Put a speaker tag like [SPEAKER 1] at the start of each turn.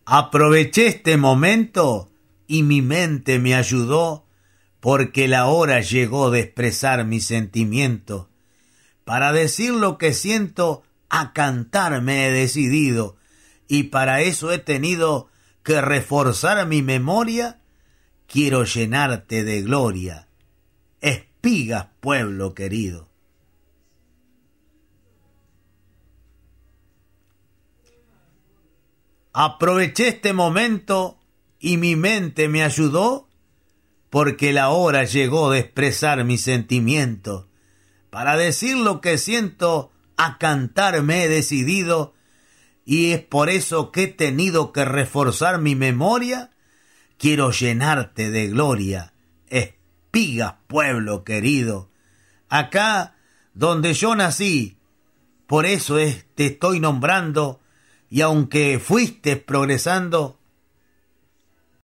[SPEAKER 1] Aproveché este momento y mi mente me ayudó, porque la hora llegó de expresar mi sentimiento. Para decir lo que siento, a cantar me he decidido, y para eso he tenido que reforzar mi memoria. Quiero llenarte de gloria, Espigas, pueblo querido. Aproveché este momento y mi mente me ayudó, porque la hora llegó de expresar mi sentimiento. Para decir lo que siento, a cantar me he decidido, y es por eso que he tenido que reforzar mi memoria. Quiero llenarte de gloria, Espigas, pueblo querido. Acá donde yo nací, por eso te estoy nombrando, y aunque fuiste progresando,